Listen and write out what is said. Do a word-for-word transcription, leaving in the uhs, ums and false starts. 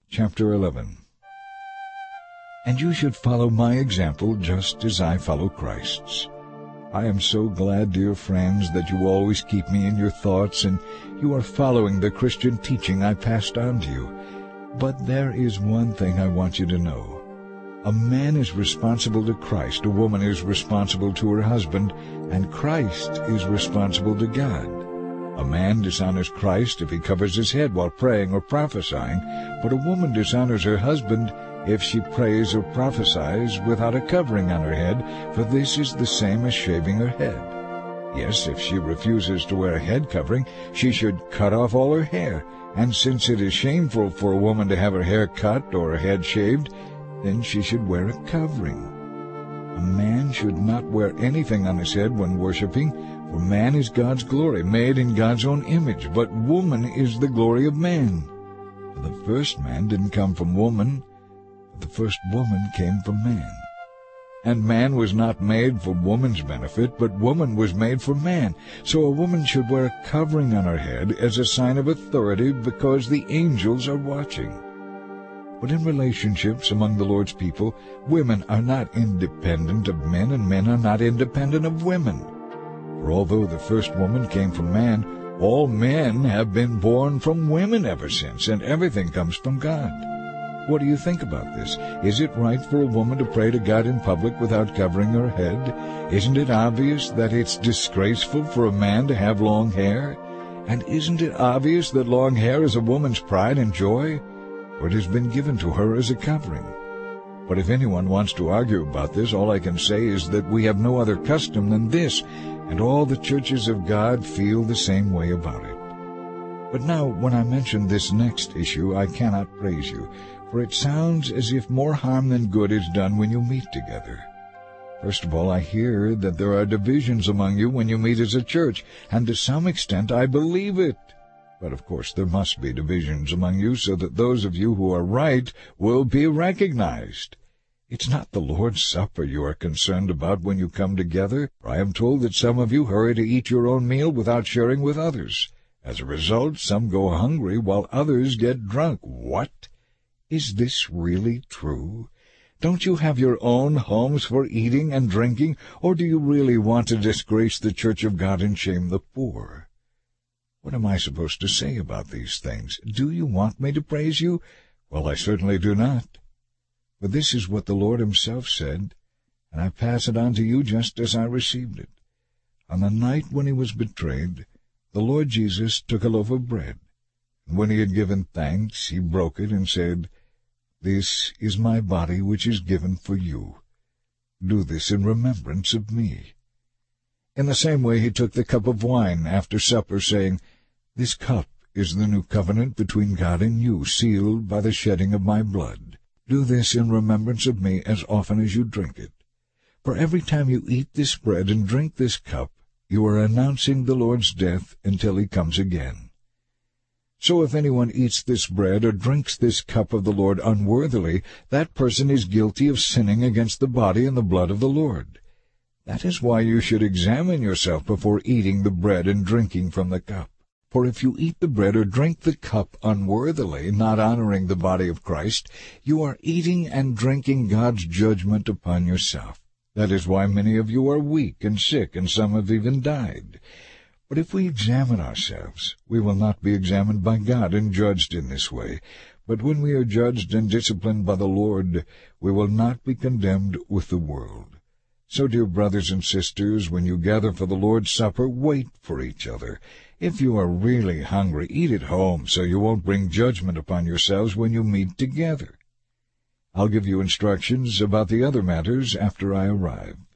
Chapter eleven. And you should follow my example just as I follow Christ's. I am so glad, dear friends, that you always keep me in your thoughts, and you are following the Christian teaching I passed on to you. But there is one thing I want you to know. A man is responsible to Christ, a woman is responsible to her husband, and Christ is responsible to God. A man dishonors Christ if he covers his head while praying or prophesying, but a woman dishonors her husband if she prays or prophesies without a covering on her head, for this is the same as shaving her head. Yes, if she refuses to wear a head covering, she should cut off all her hair, and since it is shameful for a woman to have her hair cut or her head shaved, then she should wear a covering. A man should not wear anything on his head when worshiping, for man is God's glory, made in God's own image, but woman is the glory of man. For the first man didn't come from woman, but the first woman came from man. And man was not made for woman's benefit, but woman was made for man. So a woman should wear a covering on her head as a sign of authority because the angels are watching. But in relationships among the Lord's people, women are not independent of men, and men are not independent of women. For although the first woman came from man, all men have been born from women ever since, and everything comes from God. What do you think about this? Is it right for a woman to pray to God in public without covering her head? Isn't it obvious that it's disgraceful for a man to have long hair? And isn't it obvious that long hair is a woman's pride and joy? For it has been given to her as a covering. But if anyone wants to argue about this, all I can say is that we have no other custom than this, and all the churches of God feel the same way about it. But now, when I mention this next issue, I cannot praise you, for it sounds as if more harm than good is done when you meet together. First of all, I hear that there are divisions among you when you meet as a church, and to some extent I believe it. But of course there must be divisions among you so that those of you who are right will be recognized. It's not the Lord's Supper you are concerned about when you come together. I am told that some of you hurry to eat your own meal without sharing with others. As a result, some go hungry while others get drunk. What? Is this really true? Don't you have your own homes for eating and drinking, or do you really want to disgrace the church of God and shame the poor? What am I supposed to say about these things? Do you want me to praise you? Well, I certainly do not. But this is what the Lord himself said, and I pass it on to you just as I received it. On the night when he was betrayed, the Lord Jesus took a loaf of bread, and when he had given thanks, he broke it and said, "This is my body which is given for you. Do this in remembrance of me." In the same way he took the cup of wine after supper, saying, "This cup is the new covenant between God and you, sealed by the shedding of my blood. Do this in remembrance of me as often as you drink it. For every time you eat this bread and drink this cup, you are announcing the Lord's death until he comes again. So if anyone eats this bread or drinks this cup of the Lord unworthily, that person is guilty of sinning against the body and the blood of the Lord. That is why you should examine yourself before eating the bread and drinking from the cup. For if you eat the bread or drink the cup unworthily, not honoring the body of Christ, you are eating and drinking God's judgment upon yourself. That is why many of you are weak and sick, and some have even died. But if we examine ourselves, we will not be examined by God and judged in this way. But when we are judged and disciplined by the Lord, we will not be condemned with the world. So, dear brothers and sisters, when you gather for the Lord's Supper, wait for each other. If you are really hungry, eat at home, so you won't bring judgment upon yourselves when you meet together. I'll give you instructions about the other matters after I arrive.